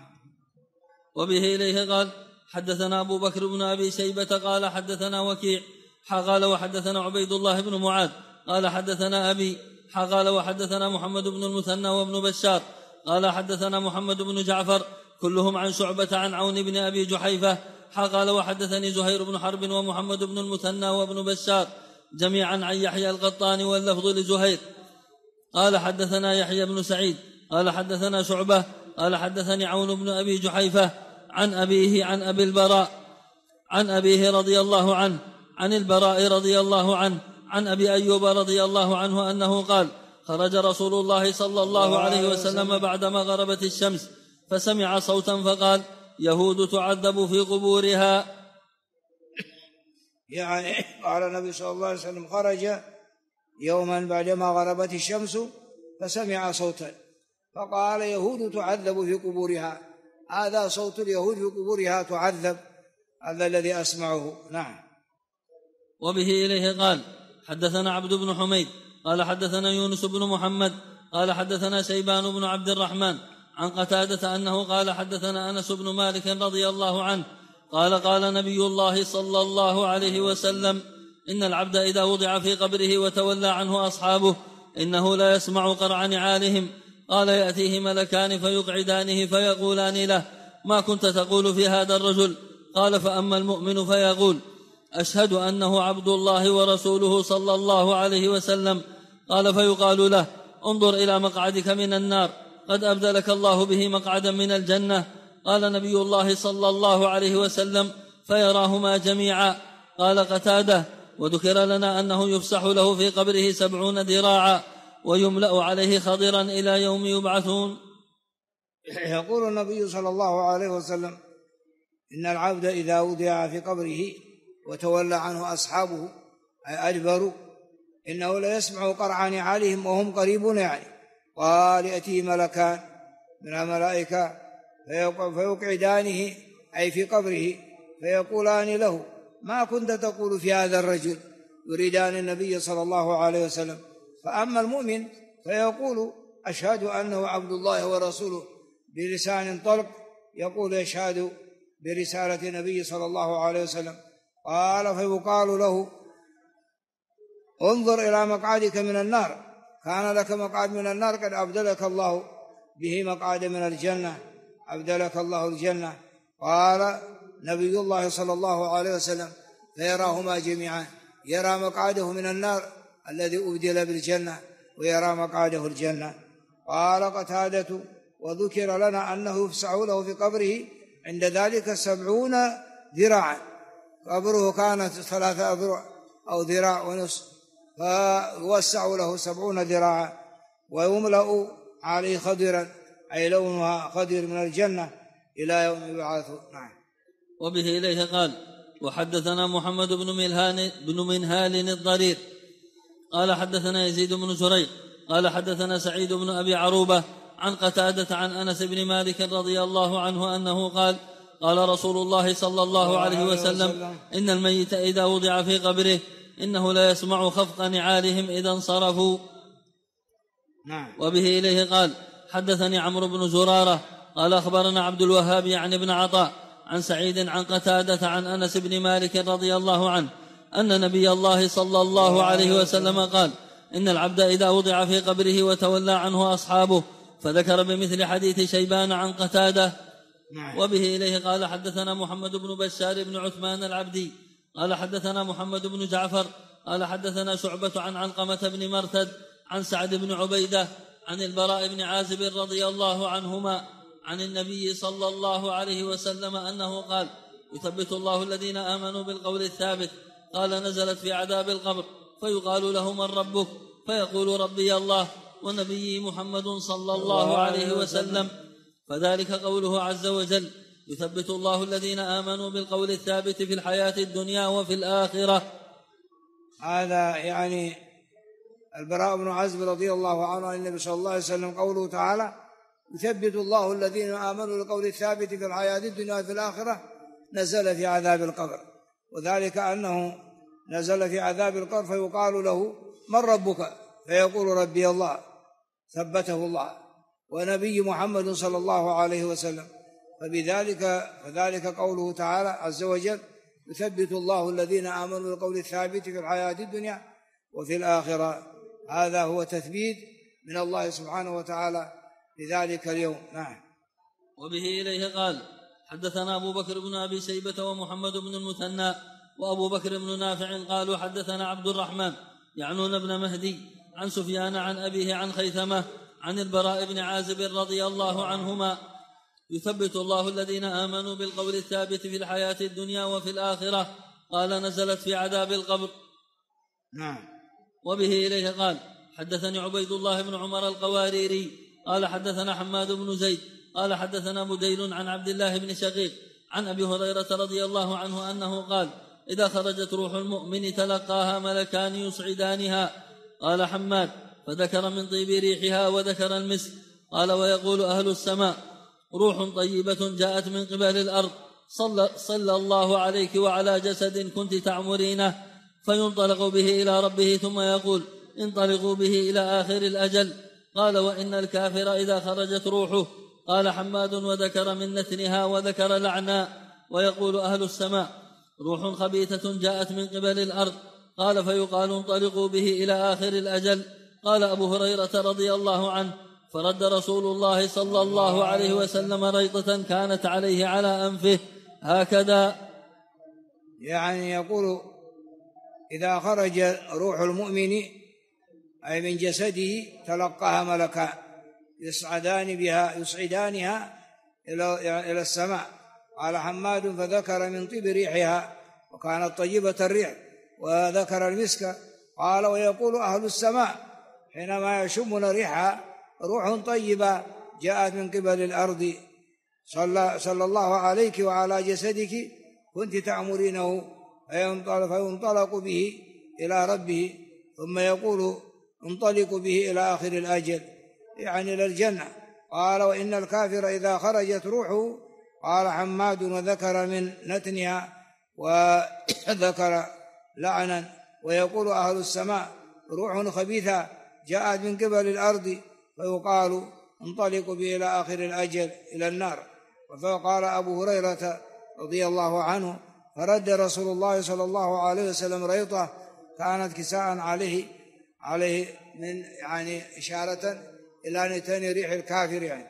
وبه إليه قال حدثنا أبو بكر بن أبي شيبة قال حدثنا وكيع قال وحدثنا عبيد الله بن معاذ قال حدثنا أبي قال وحدثنا محمد بن المثنى وابن بشار قال حدثنا محمد بن جعفر كلهم عن شعبة عن عون بن أبي جحيفة قال وحدثني زهير بن حرب ومحمد بن المثنى وابن بشار جميعا عن يحيى القطان واللفظ لزهير قال حدثنا يحيى بن سعيد قال حدثنا شعبة قال حدثني عون بن أبي جحيفة عن أبيه عن أبي البراء عن أبيه رضي الله عنه عن البراء رضي الله عنه عن أبي أيوب رضي الله عنه أنه قال خرج رسول الله صلى الله عليه وسلم بعدما غربت الشمس فسمع صوتا فقال يهود تعذب في قبورها. يعني قال النبي صلى الله عليه وسلم خرج يوما بعدما غربت الشمس فسمع صوتا فقال يهود تعذب في قبورها. هذا صوت اليهود في قبورها تعذب هذا الذي أسمعه. نعم. وبه إليه قال حدثنا عبد بن حميد قال حدثنا يونس بن محمد قال حدثنا شيبان بن عبد الرحمن عن قتادة أنه قال حدثنا أنس بن مالك رضي الله عنه قال قال نبي الله صلى الله عليه وسلم إن العبد إذا وضع في قبره وتولى عنه أصحابه إنه لا يسمع قرع نعالهم. قال يأتيه ملكان فيقعدانه فيقولان له ما كنت تقول في هذا الرجل؟ قال فأما المؤمن فيقول أشهد أنه عبد الله ورسوله صلى الله عليه وسلم. قال فيقال له انظر إلى مقعدك من النار قد أبدلك الله به مقعدا من الجنة. قال نبي الله صلى الله عليه وسلم فيراهما جميعا. قال قتادة وذكر لنا أنه يفسح له في قبره 70 ذراعا ويملأ عليه خضرا إلى يوم يبعثون. يقول النبي صلى الله عليه وسلم إن العبد إذا وضع في قبره وتولى عنه أصحابه أي أدبروا إنه لا يسمع قرع نعالهم وهم قريبون يعني. قال يأتيه ملكان من الملائكة فيقعدانه أي في قبره فيقولان له ما كنت تقول في هذا الرجل؟ يريدان النبي صلى الله عليه وسلم. فأما المؤمن فيقول أشهد أنه عبد الله ورسوله بلسان طلق يقول يشهد برسالة النبي صلى الله عليه وسلم. قال فيقال له انظر إلى مقعدك من النار كان لك مقعد من النار قد أبدلك الله به مقعد من الجنة أبدلك الله الجنة. قال نبي الله صلى الله عليه وسلم فيراهما جميعا يرى مقعده من النار الذي أبدل بالجنة ويرى مقعده الجنة. قال قتادة وذكر لنا أنه يفسح له في قبره عند ذلك 70 ذراعا. قبره كانت 3 أذرع أو ذراع ونصف فيوسع له 70 ذراعا ويملأ عليه خضرا أي لونها خضر من الجنة إلى يوم يبعثون. نعم. وبه إليه قال وحدثنا محمد بن منهال الضرير قال حدثنا يزيد بن زريق قال حدثنا سعيد بن أبي عروبة عن قتادة عن أنس بن مالك رضي الله عنه أنه قال قال رسول الله صلى الله عليه وسلم إن الميت إذا وضع في قبره إنه لا يسمع خفق نعالهم إذا انصرفوا. نعم. وبه إليه قال حدثني عمرو بن زرارة قال أخبرنا عبد الوهاب يعني بن عطاء عن سعيد عن قتادة عن أنس بن مالك رضي الله عنه أن نبي الله صلى الله عليه وسلم قال إن العبد إذا وضع في قبره وتولى عنه أصحابه فذكر بمثل حديث شيبان عن قتادة. وبه إليه قال حدثنا محمد بن بشار بن عثمان العبدي قال حدثنا محمد بن جعفر قال حدثنا شعبة عن علقمة بن مرثد عن سعد بن عبيدة عن البراء بن عازب رضي الله عنهما عن النبي صلى الله عليه وسلم أنه قال يثبت الله الذين آمنوا بالقول الثابت. قال نزلت في عذاب القبر فيقال له من ربك فيقول ربي الله ونبي محمد صلى الله عليه وسلم. فذلك قوله عز وجل يثبت الله الذين آمنوا بالقول الثابت في الحياة الدنيا وفي الآخرة. هذا يعني البراء بن عازب رضي الله عنه عن النبي صلى الله عليه وسلم قوله تعالى يثبت الله الذين آمنوا بالقول الثابت في الحياة الدنيا وفي الآخرة نزل في عذاب القبر. وذلك أنه نزل في عذاب القبر فيقال له من ربك فيقول ربي الله ثبته الله ونبي محمد صلى الله عليه وسلم. فذلك قوله تعالى عز وجل يثبت الله الذين آمنوا بالقول الثابت في الحياة الدنيا وفي الآخرة. هذا هو تثبيت من الله سبحانه وتعالى في ذلك اليوم. نعم. وبه إليه قال حدثنا أبو بكر بن أبي شيبة ومحمد بن المثنى وأبو بكر بن نافع قالوا حدثنا عبد الرحمن يعنون ابن مهدي عن سفيان عن أبيه عن خيثمة عن البراء بن عازب رضي الله عنهما يثبت الله الذين آمنوا بالقول الثابت في الحياة الدنيا وفي الآخرة. قال نزلت في عذاب القبر. نعم. وبه إليه قال حدثني عبيد الله بن عمر القواريري قال حدثنا حماد بن زيد قال حدثنا بديل عن عبد الله بن شقيق عن أبي هريرة رضي الله عنه أنه قال إذا خرجت روح المؤمن تلقاها ملكان يصعدانها. قال حماد فذكر من طيب ريحها وذكر المسك. قال ويقول أهل السماء روح طيبة جاءت من قبل الأرض صلى الله عليك وعلى جسد كنت تعمرينه. فينطلق به إلى ربه ثم يقول انطلقوا به إلى آخر الأجل. قال وإن الكافر إذا خرجت روحه. قال حماد وذكر من نتنها وذكر لعنا. ويقول أهل السماء روح خبيثة جاءت من قبل الأرض قال فيقال انطلقوا به إلى آخر الأجل. قال أبو هريرة رضي الله عنه فرد رسول الله صلى الله عليه وسلم ريطة كانت عليه على أنفه هكذا. يعني يقول إذا خرج روح المؤمن أي من جسده تلقاها ملكان يصعدانها إلى السماء. قال حماد فذكر من طيب ريحها وكانت طيبة الريح، وذكر المسك. قال ويقول أهل السماء حينما يشمون ريحها روح طيبة جاءت من قبل الأرض صلى الله عليك وعلى جسدك كنت تأمرينه، فينطلق به إلى ربه، ثم يقول انطلق به إلى آخر الأجل يعني إلى الجنة. قال وإن الكافر إذا خرجت روحه، قال حماد وذكر من نتنها وذكر لعنا. ويقول أهل السماء روح خبيثة جاءت من قبل الأرض، فيقال انطلق به إلى آخر الأجل إلى النار. وقال أبو هريرة رضي الله عنه فرد رسول الله صلى الله عليه وسلم ريطة كانت كساء عليه من يعني إشارة إلى نتن ريح الكافر يعني.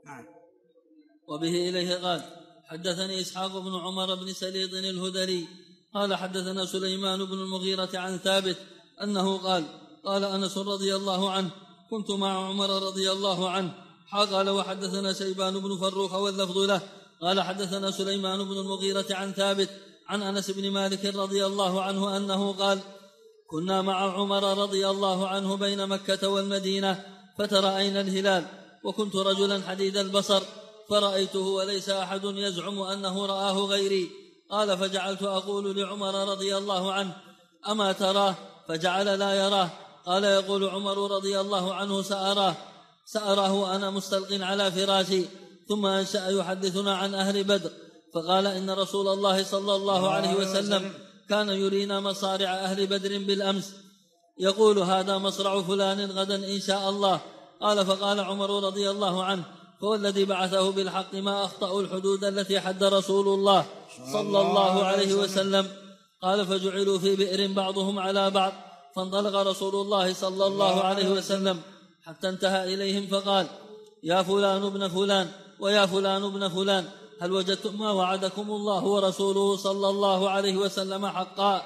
وبه إليه قال حدثني إسحاق بن عمر بن سليط الهذلي قال حدثنا سليمان بن المغيرة عن ثابت أنه قال أنس رضي الله عنه كنت مع عمر رضي الله عنه. قال وحدثنا شيبان بن فروخ واللفظ له قال حدثنا سليمان بن المغيرة عن ثابت عن أنس بن مالك رضي الله عنه أنه قال كنا مع عمر رضي الله عنه بين مكة والمدينة فترأينا الهلال، وكنت رجلا حديد البصر فرأيته وليس أحد يزعم أنه رآه غيري. قال فجعلت أقول لعمر رضي الله عنه أما تراه؟ فجعل لا يراه. قال يقول عمر رضي الله عنه سأراه وأنا مستلق على فراشي. ثم أنشأ يحدثنا عن أهل بدر فقال إن رسول الله صلى الله عليه وسلم كان يرينا مصارع أهل بدر بالأمس يقول هذا مصرع فلان غدا إن شاء الله. قال فقال عمر رضي الله عنه فوالذي بعثه بالحق ما أخطأوا الحدود التي حد رسول الله صلى الله عليه وسلم. قال فجعلوا في بئر بعضهم على بعض، فانطلق رسول الله صلى الله عليه وسلم حتى انتهى إليهم فقال يا فلان ابن فلان ويا فلان ابن فلان هل وجدتم ما وعدكم الله ورسوله صلى الله عليه وسلم حقا؟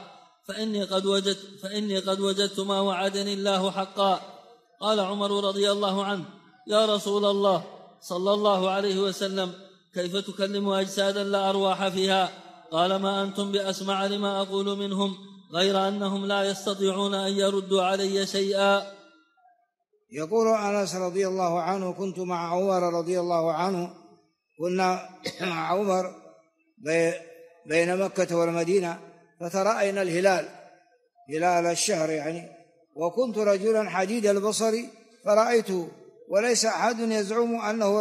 فإني قد وجدت ما وعدني الله حقا. قال عمر رضي الله عنه يا رسول الله صلى الله عليه وسلم كيف تكلم أجسادا لا أرواح فيها؟ قال ما أنتم بأسمع لما أقول منهم غير أنهم لا يستطيعون أن يردوا علي شيئا. يقول أنس رضي الله عنه كنت مع عمر رضي الله عنه، كنا مع عمر بين مكة والمدينة فترأينا الهلال هلال الشهر يعني، وكنت رجلا حديد البصر فرأيته وليس أحد يزعم أنه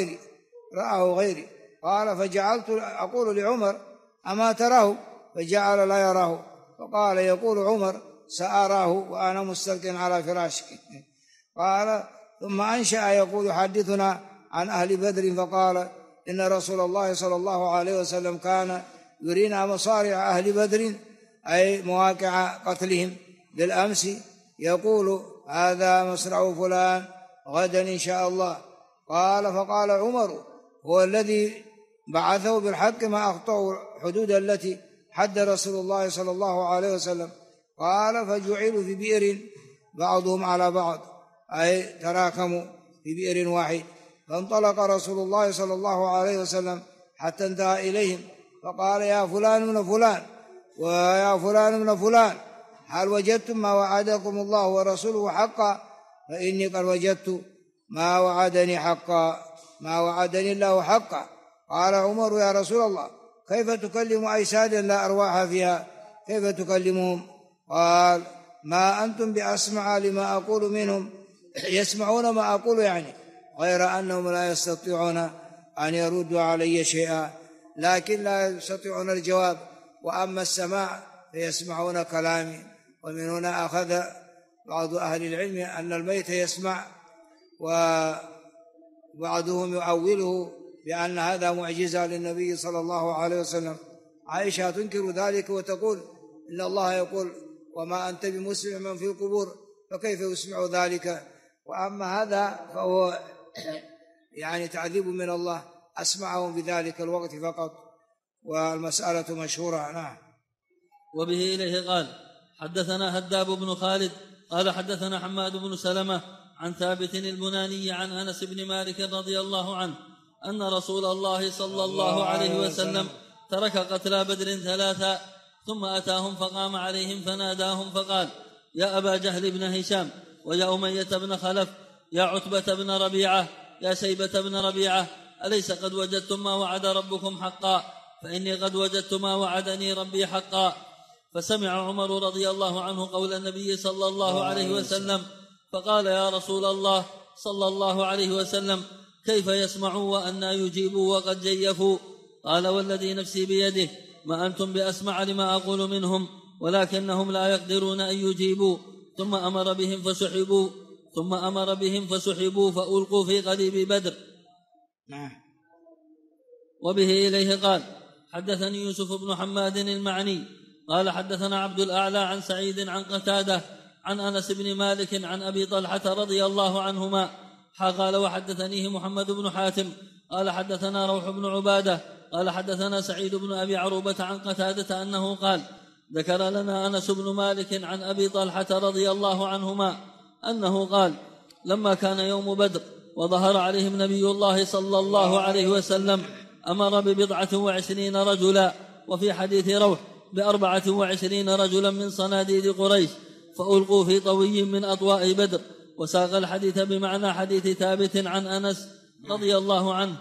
رآه غيري. قال فجعلت أقول لعمر أما تراه؟ فجعل لا يراه. فقال يقول عمر سأراه وأنا مستلق على فراشك. قال ثم أنشأ يقول حدثنا عن أهل بدر فقال إن رسول الله صلى الله عليه وسلم كان يرينا مصارع أهل بدر أي مواقع قتلهم بالأمس يقول هذا مصرع فلان غدا إن شاء الله. قال فقال عمر هو الذي بعثه بالحق ما أخطأوا الحدود التي حد رسول الله صلى الله عليه وسلم. قال فجعلوا في بئر بعضهم على بعض أي تراكموا في بئر واحد. فانطلق رسول الله صلى الله عليه وسلم حتى انتهى إليهم فقال يا فلان من فلان ويا فلان من فلان هل وجدتم ما وعدكم الله ورسوله حقا؟ فإني قد وجدت ما وعدني الله حقا. قال عمر يا رسول الله كيف تكلم أجسادا لا أرواح فيها؟ كيف تكلمهم؟ قال ما أنتم بأسمع لما أقول منهم، يسمعون ما أقول يعني غير أنهم لا يستطيعون أن يردوا علي شيئا، لكن لا يستطيعون الجواب. وأما السماع فيسمعون كلامي. ومن هنا أخذ بعض أهل العلم أن الميت يسمع، وبعضهم يؤوله بأن هذا معجزة للنبي صلى الله عليه وسلم. عائشة تنكر ذلك وتقول إن الله يقول وما أنت بمسمع من في القبور، فكيف يسمع ذلك؟ وأما هذا فهو يعني تعذيب من الله، أسمعهم بذلك الوقت فقط، والمسألة مشهورة. نعم. وبه إليه قال حدثنا هداب بن خالد قال حدثنا حماد بن سلمة عن ثابت البناني عن أنس بن مالك رضي الله عنه أن رسول الله صلى الله عليه وسلم ترك قتلى بدر 3 ثم أتاهم فقام عليهم فناداهم فقال: يا أبا جهل بن هشام، ويا أمية بن خلف، يا عتبة بن ربيعة، يا شيبة بن ربيعة، أليس قد وجدتم ما وعد ربكم حقا؟ فإني قد وجدت ما وعدني ربي حقا. فسمع عمر رضي الله عنه قول النبي صلى الله عليه وسلم فقال: يا رسول الله صلى الله عليه وسلم، كيف يسمعوا وأنى يجيبوا وقد جيفوا؟ قال: والذي نفسي بيده ما أنتم بأسمع لما أقول منهم، ولكنهم لا يقدرون أن يجيبوا. ثم أمر بهم فسحبوا فألقوا في قليب بدر. وبه إليه قال حدثني يوسف بن حماد المعني قال حدثنا عبد الأعلى عن سعيد عن قتادة عن أنس بن مالك عن أبي طلحة رضي الله عنهما قال وحدثنيه محمد بن حاتم قال حدثنا روح بن عبادة قال حدثنا سعيد بن أبي عروبة عن قتادة أنه قال: ذكر لنا أنس بن مالك عن أبي طلحة رضي الله عنهما أنه قال: لما كان يوم بدر وظهر عليهم نبي الله صلى الله عليه وسلم أمر ب29 رجلا، وفي حديث روح ب24 رجلا من صناديد قريش، فألقوا في طوي من أطواء بدر. وساق الحديث بمعنى حديث ثابت عن أنس رضي الله عنه.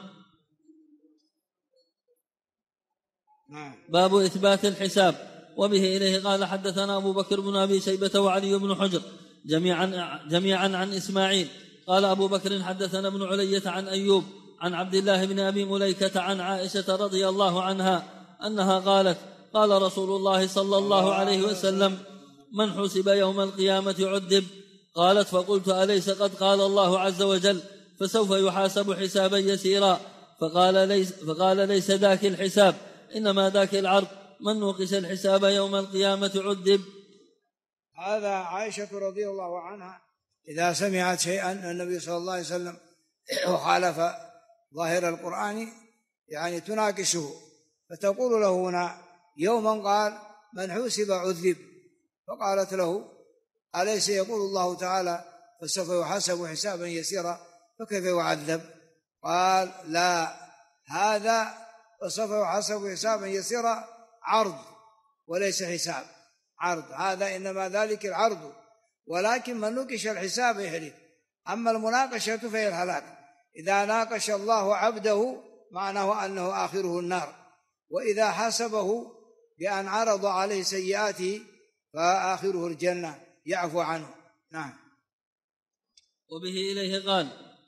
باب إثبات الحساب. وبه إليه قال حدثنا أبو بكر بن أبي شيبة وعلي بن حجر جميعا عن إسماعيل قال أبو بكر حدثنا ابن علية عن أيوب عن عبد الله بن أبي مليكة عن عائشة رضي الله عنها أنها قالت: قال رسول الله صلى الله عليه وسلم: من حسب يوم القيامة عذب. قالت: فقلت: أليس قد قال الله عز وجل: فسوف يحاسب حسابا يسيرا؟ فقال: ليس ذاك الحساب، إنما ذاك العرض، من نوقش الحساب يوم القيامة عذب. هذا عائشة رضي الله عنها إذا سمعت شيئا النبي صلى الله عليه وسلم وخالف ظاهر القرآن يعني تناقشه، فتقول له هنا: يوما قال من حوسب عذب، فقالت له: أليس يقول الله تعالى: فسوف يحاسب حسابا يسيرا، فكيف يعذب؟ قال: لا، هذا فسوف يحاسب حسابا يسيرا عرض وليس حساب. عرض، هذا إنما ذلك العرض، ولكن من نوقش الحساب يهلك. أما المناقشة فهي الهلاك. إذا ناقش الله عبده معناه أنه آخره النار، وإذا حاسبه بأن عرض عليه سيئاته فآخره الجنة يعفو عنه. نعم. وبه إليه قال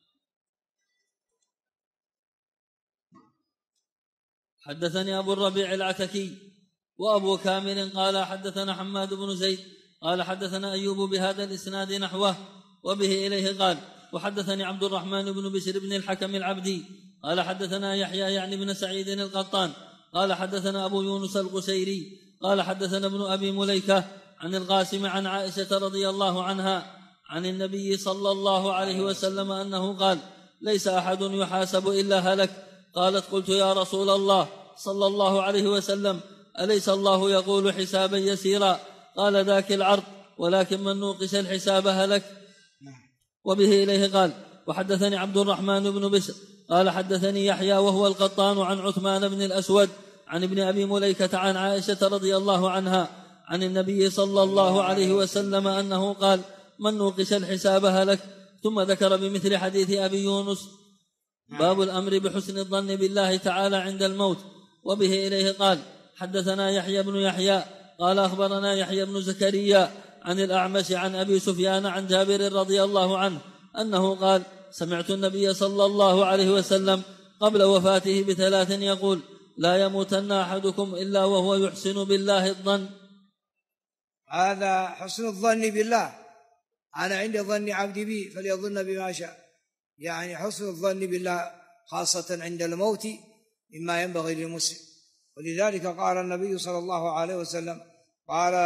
حدثني أبو الربيع العتكي وأبو كامل قال حدثنا حماد بن زيد قال حدثنا أيوب بهذا الإسناد نحوه. وبه إليه قال وحدثني عبد الرحمن بن بشر بن الحكم العبدي قال حدثنا يحيى يعني بن سعيد القطان قال حدثنا أبو يونس القسيري قال حدثنا ابن أبي مليكة عن القاسم عن عائشة رضي الله عنها عن النبي صلى الله عليه وسلم أنه قال: ليس أحد يحاسب إلا هلك. قالت: قلت: يا رسول الله صلى الله عليه وسلم، أليس الله يقول حسابا يسيرا؟ قال: ذاك العرض، ولكن من نوقش الحساب هلك. وبه إليه قال وحدثني عبد الرحمن بن بشر قال حدثني يحيى وهو القطان عن عثمان بن الأسود عن ابن أبي مليكة عن عائشة رضي الله عنها عن النبي صلى الله عليه وسلم أنه قال: من نوقش الحساب هلك. ثم ذكر بمثل حديث أبي يونس. باب الأمر بحسن الظن بالله تعالى عند الموت. وبه إليه قال حدثنا يحيى بن يحيى قال أخبرنا يحيى بن زكريا عن الأعمش عن أبي سفيان عن جابر رضي الله عنه أنه قال: سمعت النبي صلى الله عليه وسلم قبل وفاته ب3 يقول: لا يموتن أحدكم إلا وهو يحسن بالله الظن. هذا حسن الظن بالله. أنا عند ظن عبدي بي فليظن بما شاء، يعني حسن الظن بالله خاصة عند الموت مما ينبغي للمسلم. ولذلك قال النبي صلى الله عليه وسلم: قال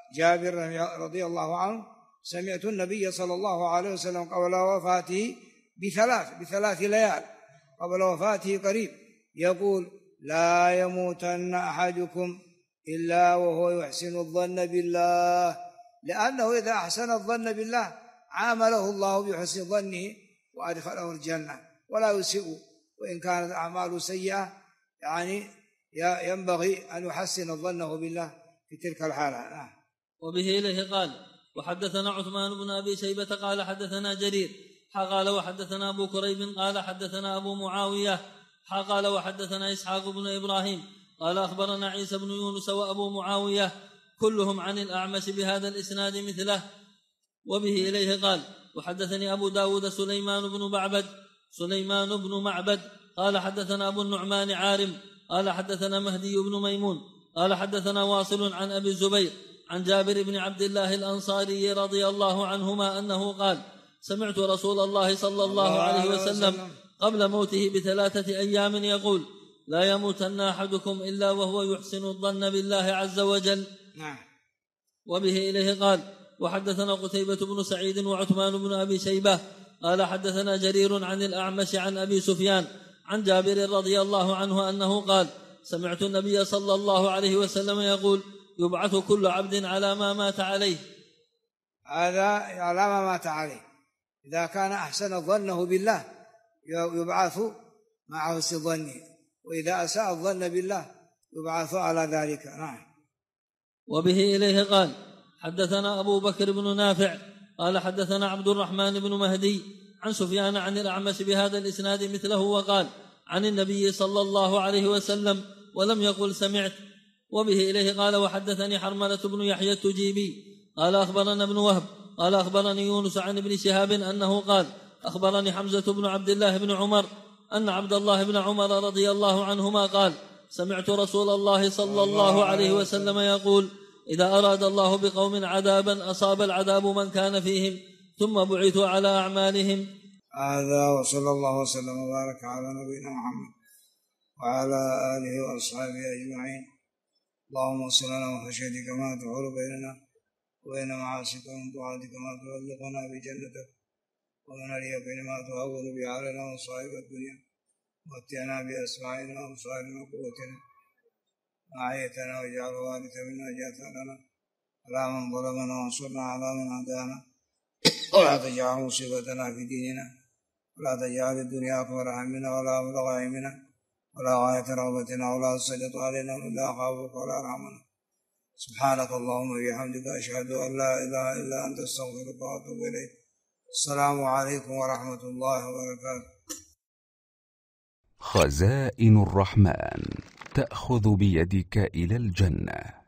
جابر رضي الله عنه: سمعت النبي صلى الله عليه وسلم قبل وفاته بثلاث ليال قبل وفاته قريب يقول: لا يموتن أحدكم إلا وهو يحسن الظن بالله، لأنه إذا أحسن الظن بالله عامله الله بحسن ظنه وأدخله الجنة ولا يسيء، وإن كانت أعماله سيئة يعني ينبغي أن يحسن ظنه بالله في تلك الحالة. وبه إليه قال: وحدثنا عثمان بن أبي شيبة قال حدثنا جرير قال وحدثنا أبو كريب قال حدثنا أبو معاوية قال وحدثنا إسحاق بن إبراهيم قال أخبرنا عيسى بن يونس وأبو معاوية كلهم عن الأعمش بهذا الإسناد مثله. وبه إليه قال: وحدثني أبو داود سليمان بن معبد قال حدثنا أبو النعمان عارم قال حدثنا مهدي بن ميمون قال حدثنا واصل عن أبي الزبير عن جابر بن عبد الله الأنصاري رضي الله عنهما أنه قال: سمعت رسول الله صلى الله عليه وسلم قبل موته ب3 أيام يقول: لا يموتن أحدكم إلا وهو يحسن الظن بالله عز وجل. وبه إليه قال: وحدثنا قتيبة بن سعيد وعثمان بن أبي شيبة قال حدثنا جرير عن الأعمش عن أبي سفيان عن جابر رضي الله عنه أنه قال: سمعت النبي صلى الله عليه وسلم يقول: يبعث كل عبد على ما مات عليه. هذا على ما مات عليه، إذا كان أحسن ظنه بالله يبعث مع حسن ظنه، وإذا أساء الظن بالله يبعث على ذلك. وبه إليه قال: حدثنا أبو بكر بن نافع قال حدثنا عبد الرحمن بن مهدي عن سفيان عن الأعمش بهذا الإسناد مثله وقال: عن النبي صلى الله عليه وسلم ولم يقل سمعت. وبه إليه قال: وحدثني حرملة بن يحيى التجيبي قال أخبرنا ابن وهب قال أخبرني يونس عن ابن شهاب أنه قال: أخبرني حمزة بن عبد الله بن عمر أن عبد الله بن عمر رضي الله عنهما قال: سمعت رسول الله صلى الله عليه وسلم يقول: إذا أراد الله بقوم عذابا أصاب العذاب من كان فيهم ثم بعثوا على أعمالهم. هذا وصلى الله وسلم وبارك على نبينا محمد وعلى آله وأصحابه أجمعين. اللهم صل لنا وخشيتك ما تحول بيننا وبين معاصيك ومن طاعتك ما تبلغنا بجنتك ومن اليقين ما تهون به علينا مصائب الدنيا ومتعنا بأسماعنا وأبصارنا وقوتنا ما أحييتنا واجعل الوارث منا جاثنا على من ظلمنا وانصرنا على من عادانا ولا تجعل مصيبتنا في ديننا ولا تجعل الدنيا أكبر همنا ولا مبلغ علمنا ولا غاية رغبتنا ولا تسلط علينا من لا يخافك ولا يرحمنا. سبحانك اللهم وبحمدك أشهد أن لا إله إلا أنت أستغفرك وأتوب إليك. السلام عليكم ورحمة الله وبركاته. خزائن الرحمن تأخذ بيدك إلى الجنة.